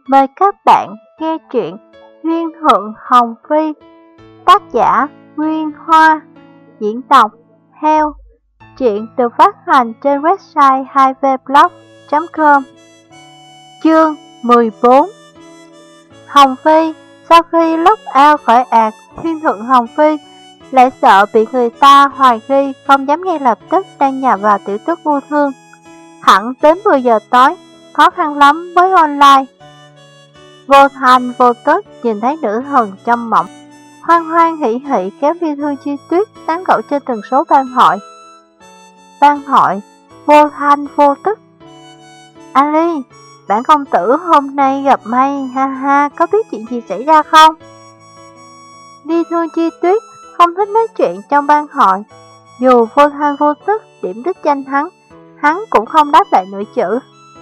Mời các bạn nghe truyện Duyên Thượng Hồng Phi, tác giả Nguyên Hoa, diễn đọc Heo. Truyện được phát hành trên website 2vblog.com. Chương 14. Hồng Phi sau khi log out khỏi ạt Duyên Thượng Hồng Phi lại sợ bị người ta hoài nghi, không dám ngay lập tức đăng nhập vào tiểu tức yêu thương. Hẳn đến 10 giờ tối, khó khăn lắm mới online. Vô thành vô tức nhìn thấy nữ thần trong mộng, hoan hoan hỉ hỉ kéo Vi Thương Chi Tuyết tán gẫu trên tần số ban hội. Ban hội vô thanh vô tức. Ali, bản công tử hôm nay gặp may, ha ha, có biết chuyện gì xảy ra không? Vi Thương Chi Tuyết không thích nói chuyện trong ban hội, dù vô thanh vô tức điểm đích danh hắn cũng không đáp lại nửa chữ.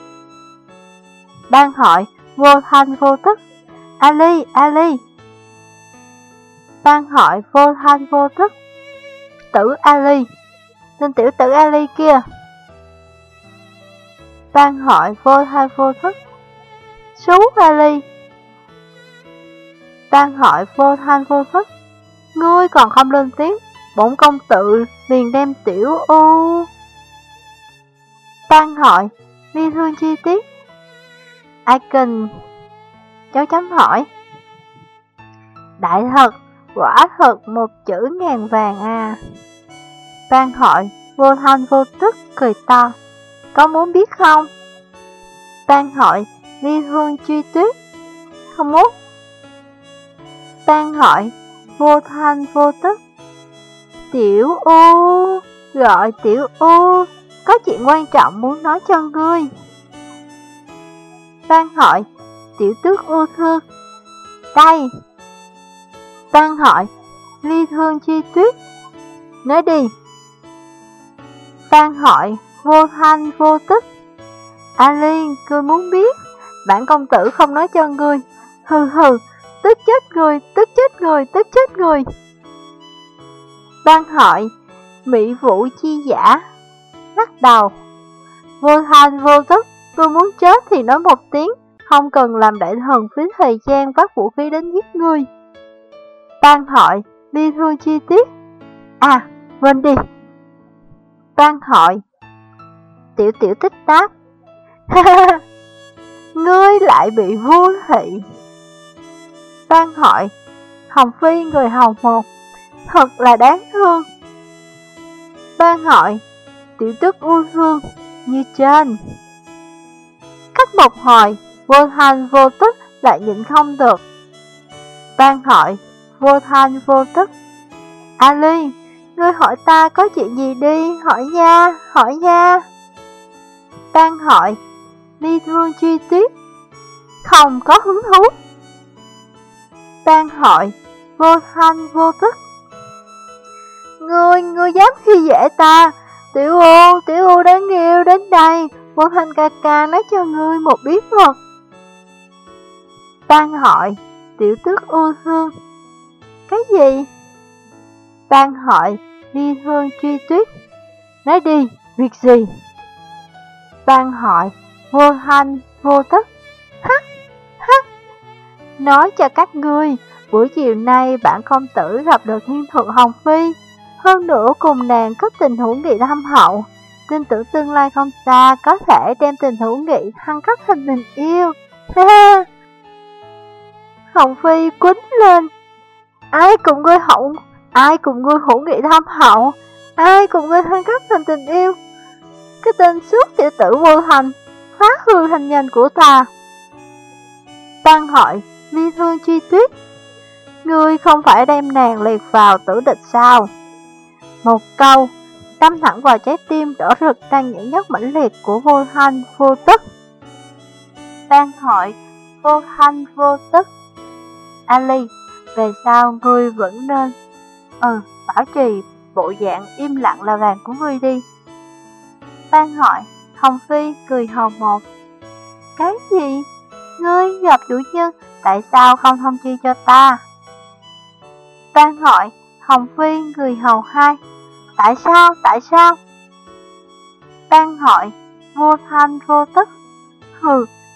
Ban hội vô thanh vô tức. Ali, Ali. Ban hội vô thanh vô tức. Tử Ali, tên tiểu tử Ali kia. Ban hội vô thanh vô tức. Sú Ali. Ban hội vô thanh vô tức. Ngươi còn không lên tiếng, bổn công tử liền đem tiểu u. Ban hội Vi Thương Chi Tiết. Icon dấu chấm hỏi. Đại thật, quả thật một chữ ngàn vàng à. Ban hội vô thanh vô tức cười to. Có muốn biết không? Ban hội Vi Thương Chi Tuyết. Không muốn. Ban hội vô thanh vô tức. Tiểu U, gọi Tiểu U, có chuyện quan trọng muốn nói cho ngươi. Ban hội tiểu tước yêu thương. Đây. Ban hội Vi Thương Chi Tuyết. Nói đi. Ban hội vô thanh vô tức. Ali, ngươi muốn biết, bản công tử không nói cho ngươi. Hừ hừ, tức chết người, tức chết người, tức chết người. Ban hội Mỹ Vũ Chi Giả. Lắc đầu. Vô thanh vô tức, ngươi muốn chết thì nói một tiếng, không cần làm đại thần phí thời gian vác vũ khí đến giết ngươi. Ban hội Vi Thương Chi Tiết. À, quên đi. Ban hội tiểu tiểu tích đáp. Ngươi lại bị vô thị. Ban hội Hồng Phi người hầu một, thật là đáng thương. Ban hội tiểu tức yêu thương như trên. Cách một hồi, vô thanh vô tức lại nhịn không được. Ban hội vô thanh vô tức. Ali, ngươi hỏi ta có chuyện gì đi, hỏi nha, hỏi nha. Ban hội Vi Thương Chi Tuyết. Không có hứng thú. Ban hội vô thanh vô tức. Ngươi dám khi dễ ta. Tiểu U đáng yêu đến đây. Vô thanh ca ca nói cho ngươi một bí mật. Ban hội tiểu tước yêu thương. Cái gì? Ban hội Vi Thương Chi Tuyết. Nói đi, việc gì? Ban hội vô thanh vô tức. Hắc, hắc. Nói cho các ngươi, buổi chiều nay bản công tử gặp được Thiên Thượng Hồng Phi. Hơn nữa cùng nàng có tình hữu nghị thâm hậu. Tin tưởng tương lai không xa có thể đem tình hữu nghị thăng cấp thành tình yêu. Ha. Hồng Phi quýnh lên. Ai cùng ngươi hữu nghị thâm hậu, ai cùng ngươi thăng cấp thành tình yêu. Cái tên suốt tiểu tử vô thành, phá hư thanh danh của ta. Ban hội Vi Thương Chi Tuyết. Ngươi không phải đem nàng liệt vào tử địch sao? Một câu đâm thẳng vào trái tim đỏ rực đang nhảy nhót mãnh liệt của vô thanh vô tức. Ban hội vô thanh vô tức. Ali, về sau ngươi vẫn nên bảo trì bộ dạng im lặng là vàng của ngươi đi. Ban hội Hồng Phi cười hồng một. Cái gì? Ngươi gặp chủ nhân, tại sao không thông chi cho ta? Ban hội Hồng Phi cười hầu hai. Tại sao? Ban hội vô thanh vô tức. Hừ,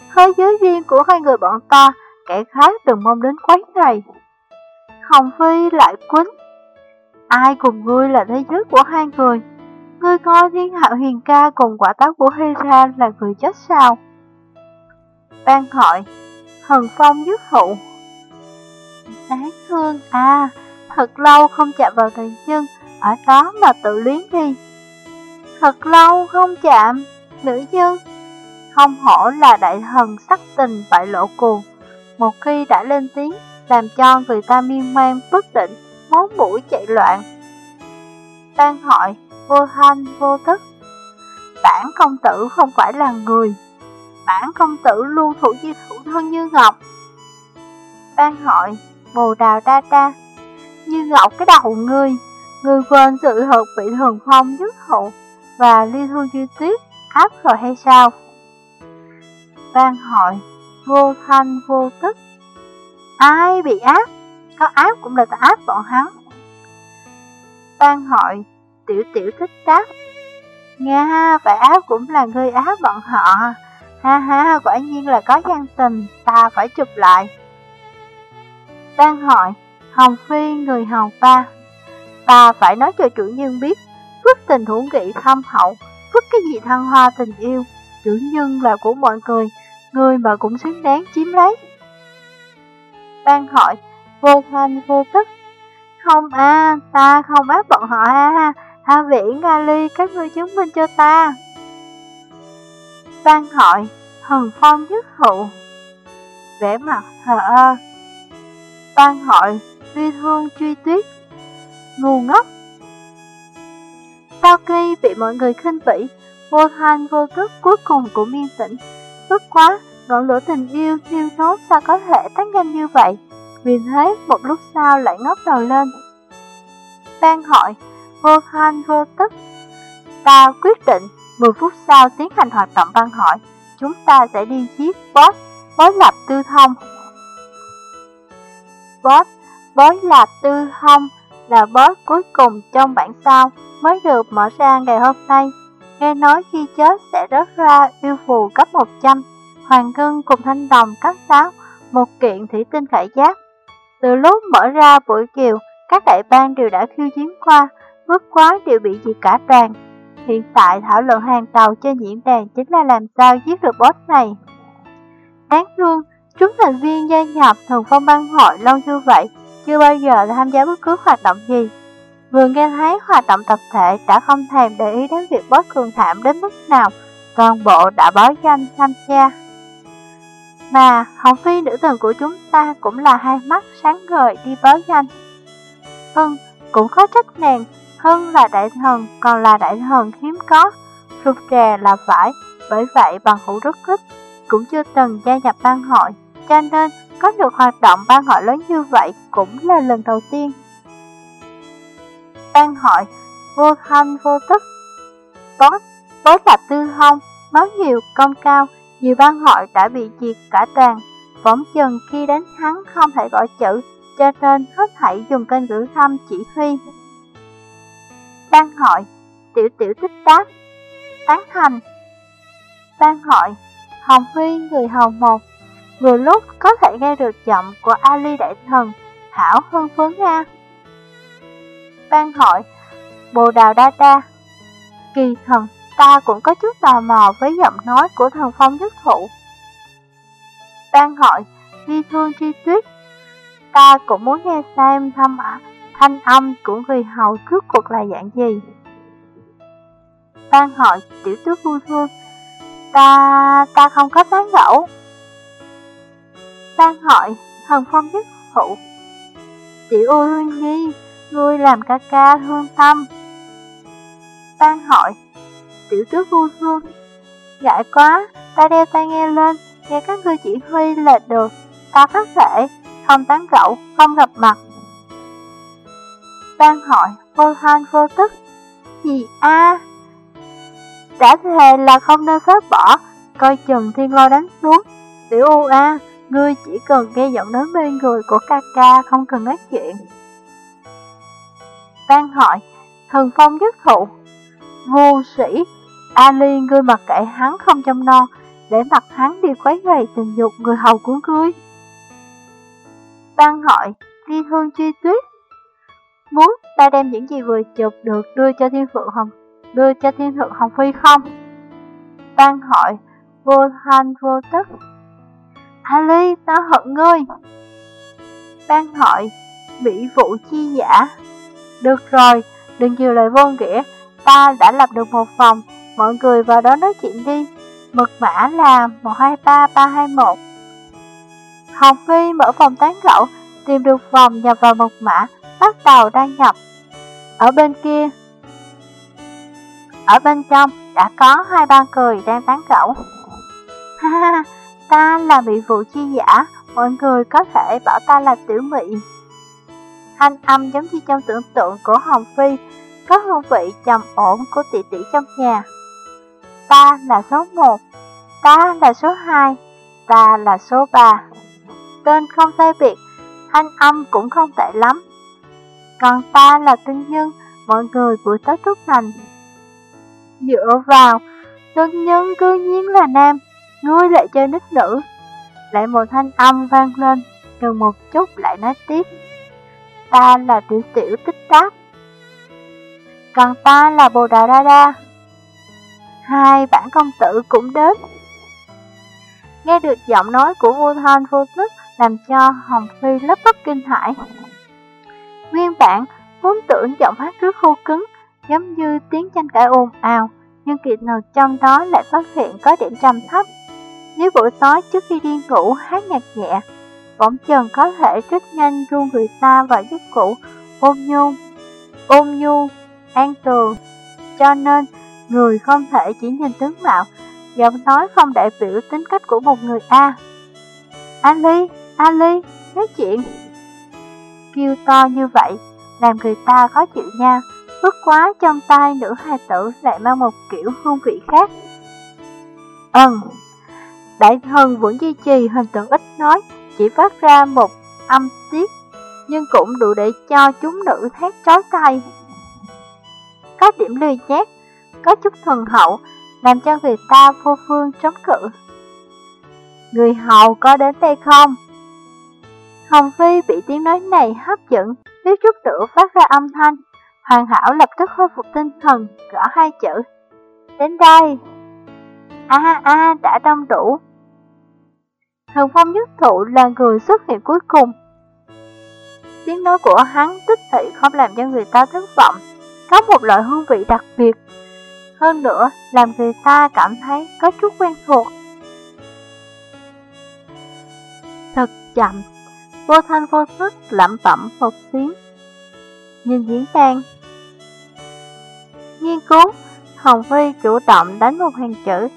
Thế giới riêng của hai người bọn ta, kẻ khác đừng mong đến quấy rầy. Hồng Phi lại quýnh, ai cùng ngươi là thế giới của hai người? Ngươi coi Thiên Hạo Huyền Ca cùng quả táo của Hera là người chết sao? Ban Hội, Thần Phong dứt thụ. Đáng thương à, thật lâu không chạm vào tự nhân, ở đó mà tự luyến đi. Thật lâu không chạm, nữ nhân. Không hổ là đại thần sắc tình bại lộ cuồng, một khi đã lên tiếng, làm cho người ta miên man bất định, máu mũi chạy loạn. Ban Hội, vô thanh vô tức. Bản công tử không phải là người, bản công tử luôn thủ như thủ thân Như Ngọc. Ban Hội, Bồ Đào Đa Đa. Như Ngọc cái đầu ngươi quên sự thật bị Thần Phong dứt thụ và Ly Thu Duy Tuyết áp rồi hay sao? Ban Hội, vô thanh vô tức. Ai bị áp? Có áp cũng là ta áp bọn hắn. Ban Hội, Tiểu Tiểu thích đáp. Nga, phải áp cũng là ngươi áp bọn họ. Ha ha, quả nhiên là có gian tình, ta phải chụp lại. Ban Hội, Hồng Phi người hầu ta phải nói cho chủ nhân biết, phước tình hữu nghị thâm hậu, phước cái gì thăng hoa tình yêu, chủ nhân là của mọi người mà cũng xứng đáng chiếm lấy. Ban Hội, vô thanh vô tức. Không à, ta không áp bọn họ ha, Hạ Viễn, Ali, các ngươi chứng minh cho ta. Ban Hội, Thần Phong dứt thụ. Vẻ mặt thờ ơ. Ban Hội, Duy Thương Truy Tuyết. Ngu ngốc. Sau khi bị mọi người khinh bỉ, vô thanh vô tức cuối cùng cũng yên tĩnh. Tức quá, ngọn lửa tình yêu thiêu đốt sao có thể tắt nhanh như vậy? Vì thế, một lúc sau lại ngóc đầu lên. Ban Hội, vô thanh vô tức. Ta quyết định 10 phút sau tiến hành hoạt động Ban Hội. Chúng ta sẽ đi giết boss, Bối Lạp Tư Thông. Boss, Bối Lạp Tư Thông là boss cuối cùng trong bản sao mới được mở ra ngày hôm nay. Nghe nói khi chết sẽ rớt ra yêu phù cấp 100, hoàng ngân cùng thanh đồng cấp 6, một kiện thủy tinh khải giáp. Từ lúc mở ra buổi chiều, các đại bang đều đã khiêu chiến qua, bất quá đều bị diệt cả đoàn. Hiện tại thảo luận hàng đầu trên diễn đàn chính là làm sao giết được boss này. Đáng thương, chúng thành viên gia nhập Thần Phong Bang Hội lâu như vậy, chưa bao giờ tham gia bất cứ hoạt động gì. Vừa nghe thấy hoạt động tập thể đã không thèm để ý đến việc boss cường thảm đến mức nào, toàn bộ đã báo danh tham gia. Mà Hồng Phi nữ thần của chúng ta cũng là hai mắt sáng ngời đi báo danh. Cũng có trách nàng, Hân là đại thần, còn là đại thần hiếm có, rụt rè là phải, bởi vậy bằng hữu rất ít, cũng chưa từng gia nhập ban hội, cho nên có được hoạt động ban hội lớn như vậy cũng là lần đầu tiên. Ban hội, vô thanh vô tức. Bối Lạp Tư Thông, máu nhiều, công cao, nhiều ban hội đã bị diệt cả đoàn, phỏng chừng khi đánh hắn không thể gọi chữ, cho nên hết thảy dùng kênh gửi thăm chỉ huy. Ban hội, Tiểu Tiểu tích đáp, tán thành. Ban hội, Hồng Phi người hầu một, vừa lúc có thể nghe được giọng của Ali đại thần, hảo hưng phấn nga. Ban hội, Bồ Đào Đa Đa. Kỳ thần, ta cũng có chút tò mò với giọng nói của Thần Phong nhất thụ. Ban hội, Ly Thương Truy Tuyết. Ta cũng muốn nghe xem thanh âm của người hầu rốt cuộc là dạng gì. Ban hội, Tiểu Tước Vui Thương. Ta không có tán gẫu. Ban hội, Thần Phong nhất thụ. Tiểu U Hương Nhi, ngươi làm ca ca thương tâm. Ban hội, Tiểu Tước Vui Thương. Ngại quá, ta đeo tai nghe lên, nghe các ngươi chỉ huy là được. Ta phát thể, không tán gẫu, không gặp mặt. Ban hội, vô thanh vô tức. Gì a? Đã thề là không nên phá bỏ, coi chừng thiên lôi đánh xuống. Tiểu U a, ngươi chỉ cần nghe giọng nói mê người của ca ca, không cần nói chuyện. Ban hội, Thần Phong nhất thụ. Vô sĩ, Ali ngươi mặc kệ hắn không trông non, để mặc hắn đi quấy rầy tình dục người hầu của ngươi. Văn Hội Ly Hương Truy Tuyết, muốn ta đem những gì vừa chụp được đưa cho Thiên Thượng Hồng Phi không? Văn Hội Vô Thanh Vô Tức, Ali, ta hận ngươi. Văn Hội Mỹ Vụ Chi Giả, được rồi, đừng nhiều lời vô nghĩa, ta đã lập được một phòng, mọi người vào đó nói chuyện đi. Mật mã là 123321. Hồng Phi mở phòng tán gẫu, tìm được phòng nhập vào mật mã, bắt đầu đăng nhập. Ở bên trong đã có 2-3 người đang tán gẫu. Ha ha, ta là Mỹ Vụ Chi Giả, mọi người có thể bảo ta là Tiểu Mị. Thanh âm giống như trong tưởng tượng của Hồng Phi, có hương vị trầm ổn của tỷ tỷ trong nhà. Ta là số 1, ta là số 2, ta là số 3. Tên không sai biệt, thanh âm cũng không tệ lắm. Còn ta là Tân Nhân, mọi người buổi tối tốt lành. Dựa vào, Tân Nhân cư nhiên là nam, ngươi lại chơi nít nữ. Lại một thanh âm vang lên, gần một chút lại nói tiếp. Ta là Tiểu Tiểu Tích Tắc. Còn ta là Bồ Đà Đa Đa. 2 bản công tử cũng đến. Nghe được giọng nói của Vô Thanh Vô Tức làm cho Hồng Phi lắp bắp kinh hãi. Nguyên bản vốn tưởng giọng hát rất khô cứng, giống như tiếng tranh cãi ồn ào, nhưng kỳ nào trong đó lại phát hiện có điểm trầm thấp. Nếu buổi tối trước khi đi ngủ hát nhạc nhẹ, bỗng chừng có thể rất nhanh ru người ta vào giấc ngủ ôn nhu, an tường. Cho nên, người không thể chỉ nhìn tướng mạo, giọng nói không đại biểu tính cách của một người a. Ali, nói chuyện. Kêu to như vậy, làm người ta khó chịu nha, bất quá trong tai nữ hài tử lại mang một kiểu hương vị khác. Đại thần vẫn duy trì hình tượng ít nói, chỉ phát ra một âm tiết, nhưng cũng đủ để cho chúng nữ thét trói tay. Có điểm lười nhác, có chút thuần hậu, làm cho người ta vô phương chống cự. Người hầu có đến đây không? Hồng Phi bị tiếng nói này hấp dẫn, thiếu chút nữa phát ra âm thanh. Hoàn Hảo lập tức khôi phục tinh thần, gõ 2 chữ. Đến đây. Đã đông đủ. Thần Phong Nhất Thụ là người xuất hiện cuối cùng. Tiếng nói của hắn tích thị không làm cho người ta thất vọng, có một loại hương vị đặc biệt. Hơn nữa, làm người ta cảm thấy có chút quen thuộc. Thật chậm, Vô Thanh Vô Tức lẩm bẩm một tiếng. Nhìn diễn đàn. Nghiên cứu, Hồng Phi chủ động đánh một hàng chữ.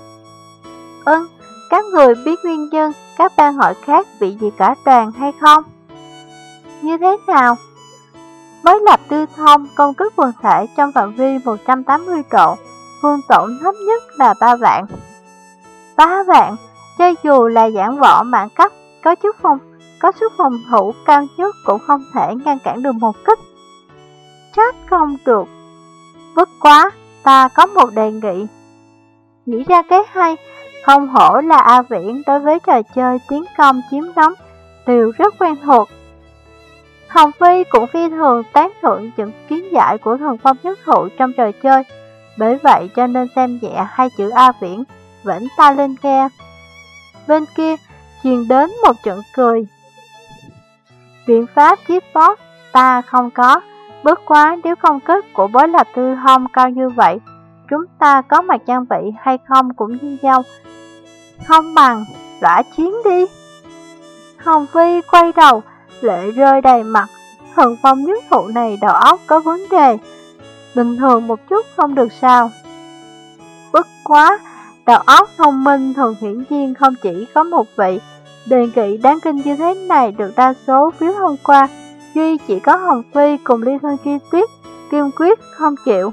Các người biết nguyên nhân các ban hội khác bị gì cả đoàn hay không? Như thế nào? Mới lập tư thông công kích quần thể trong phạm vi 180 độ, phương tổn thấp nhất là 3 vạn. 3 vạn, cho dù là giảng võ mạng cấp, có sức phòng thủ cao nhất cũng không thể ngăn cản được một kích. Trách không được. Bất quá, ta có một đề nghị. Nghĩ ra cái hay, không hổ là A Viễn đối với trò chơi tiến công chiếm đóng đều rất quen thuộc. Hồng Phi cũng phi thường tán thưởng những kiến giải của Thần Phong Nhất Thụ trong trò chơi, bởi vậy cho nên xem nhẹ 2 chữ A Viễn, vĩnh ta lên nghe. Bên kia, truyền đến một trận cười. Biện pháp chiếc boss ta không có, bất quá nếu công kích của bối lập tư thông cao như vậy, chúng ta có mặt trang bị hay không cũng như nhau. Không bằng, lõa chiến đi. Hồng Phi quay đầu, lệ rơi đầy mặt. Thần Phong Nhất Thụ này đầu óc có vấn đề, bình thường một chút không được sao. Bất quá, đầu óc thông minh thường hiển nhiên không chỉ có một vị. Đề nghị đáng kinh như thế này được đa số phiếu thông qua, duy chỉ có Hồng Phi cùng Ly Thân Truy Tuyết kiên quyết không chịu.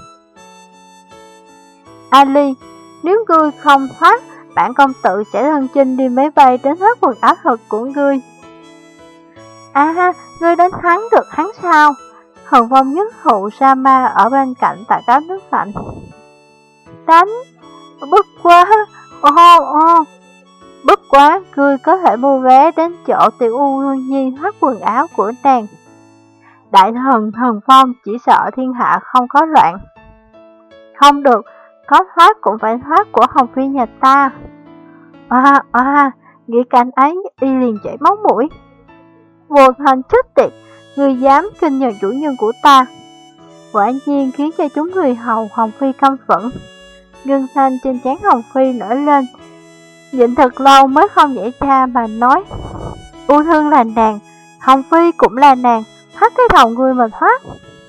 Ali, nếu ngươi không thoát, bản công tử sẽ thân chinh đi máy bay đến hết quần áo thật của ngươi. Ngươi đánh thắng được hắn sao? Thần Phong Nhất Thụ Sama ở bên cạnh tạ cáo nước lạnh. Đánh? Bất quá, Ô, bất quá, ngươi có thể mua vé đến chỗ Tiểu U Hương Nhi thoát quần áo của nàng. Đại thần Thần Phong chỉ sợ thiên hạ không có loạn. Không được, có thoát cũng phải thoát của Hồng Phi nhà ta. Nghĩ cảnh ấy, y liền chảy máu mũi. Vô Thành chết tiệt, ngươi dám kinh nhờ chủ nhân của ta. Quả nhiên khiến cho chúng người hầu Hồng Phi căm phẫn. Gân xanh trên trán Hồng Phi nổi lên, nhịn thật lâu mới không nhảy ra mà nói: U Thương là nàng, Hồng Phi cũng là nàng, thoát cái đầu ngươi mà thoát.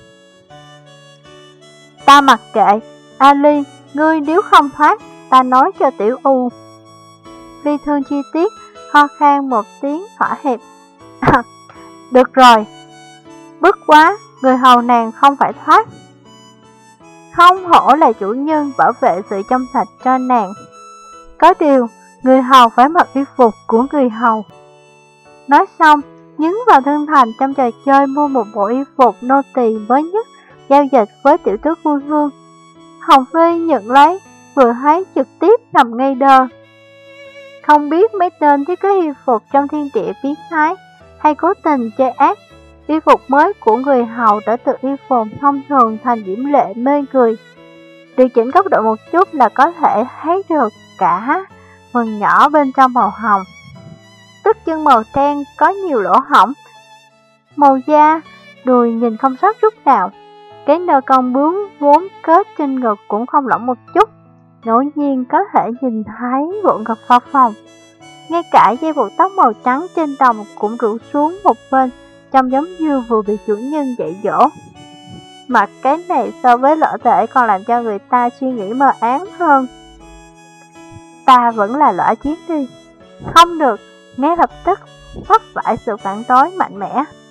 Ta mặc kệ, Ali, ngươi nếu không thoát, ta nói cho Tiểu U. Ly Thương chi tiết, ho khan một tiếng hỏa hẹp. Được rồi, bất quá, người hầu nàng không phải thoát. Không hổ là chủ nhân bảo vệ sự trong sạch cho nàng. Có điều, người hầu phải mặc y phục của người hầu. Nói xong, nhấn vào Thương Thành trong trò chơi mua một bộ y phục nô tỳ mới nhất, giao dịch với tiểu tước vui vương. Hồng Phi nhận lấy, vừa thấy trực tiếp nằm ngay đơ. Không biết mấy tên thiết kế y phục trong thiên địa biến thái hay cố tình chơi ác, y phục mới của người hầu đã từ y phục thông thường thành diễm lệ mê người. Điều chỉnh góc độ một chút là có thể thấy được cả phần nhỏ bên trong màu hồng. Tức chân màu đen có nhiều lỗ hổng. Màu da, đùi nhìn không sót chút nào. Cái nơ cong bướm vốn kết trên ngực cũng không lỏng một chút. Ngẫu nhiên có thể nhìn thấy bộ ngực phập phồng. Ngay cả dây buộc tóc màu trắng trên đầu cũng rủ xuống một bên, trông giống như vừa bị chủ nhân dạy dỗ. Mà cái này so với lỡ thể còn làm cho người ta suy nghĩ mờ ám hơn. Ta vẫn là lõa chiến đi. Không được, ngay lập tức vấp phải sự phản đối mạnh mẽ.